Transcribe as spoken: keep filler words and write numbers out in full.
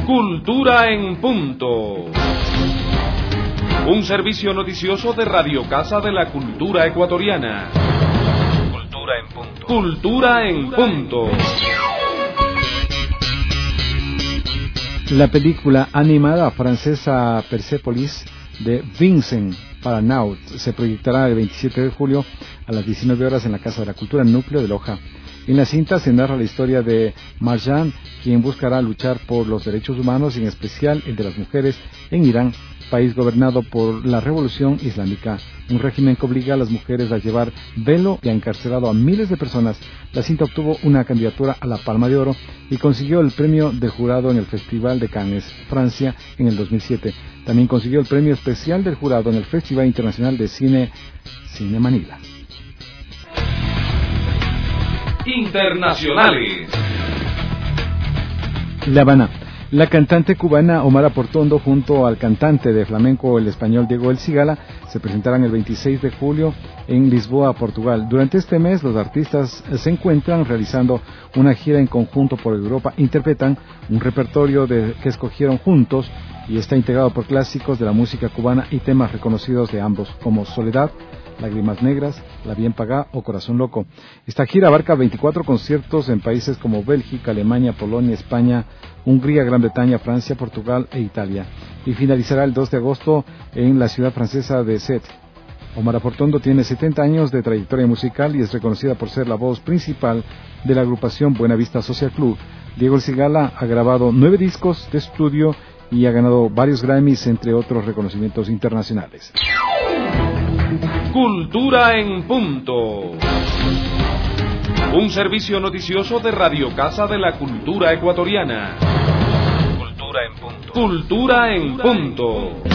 Cultura en punto. Un servicio noticioso de Radio Casa de la Cultura Ecuatoriana. Cultura en punto. Cultura en punto. La película animada francesa Persepolis de Vincent Paranaut se proyectará el veintisiete de julio a las diecinueve horas en la Casa de la Cultura Núcleo de Loja. En la cinta se narra la historia de Marjan, quien buscará luchar por los derechos humanos y en especial el de las mujeres en Irán, país gobernado por la Revolución Islámica, un régimen que obliga a las mujeres a llevar velo y ha encarcelado a miles de personas. La cinta obtuvo una candidatura a la Palma de Oro y consiguió el premio del jurado en el Festival de Cannes, Francia, en el dos mil siete. También consiguió el premio especial del jurado en el Festival Internacional de Cine Cine Manila. Internacionales. La Habana. La cantante cubana Omar Portondo junto al cantante de flamenco el español Diego El Cigala se presentarán el veintiséis de julio en Lisboa, Portugal. Durante este mes los artistas se encuentran realizando una gira en conjunto por Europa. Interpretan un repertorio de, que escogieron juntos y está integrado por clásicos de la música cubana y temas reconocidos de ambos como Soledad, Lágrimas Negras, La Bien Pagá o Corazón Loco. Esta gira abarca veinticuatro conciertos en países como Bélgica, Alemania, Polonia, España, Hungría, Gran Bretaña, Francia, Portugal e Italia. Y finalizará el dos de agosto en la ciudad francesa de Sète. Omar Portondo tiene setenta años de trayectoria musical y es reconocida por ser la voz principal de la agrupación Buena Vista Social Club. Diego El Cigala ha grabado nueve discos de estudio y ha ganado varios Grammys, entre otros reconocimientos internacionales. Cultura en punto. Un servicio noticioso de Radio Casa de la Cultura Ecuatoriana. Cultura en punto. Cultura en punto.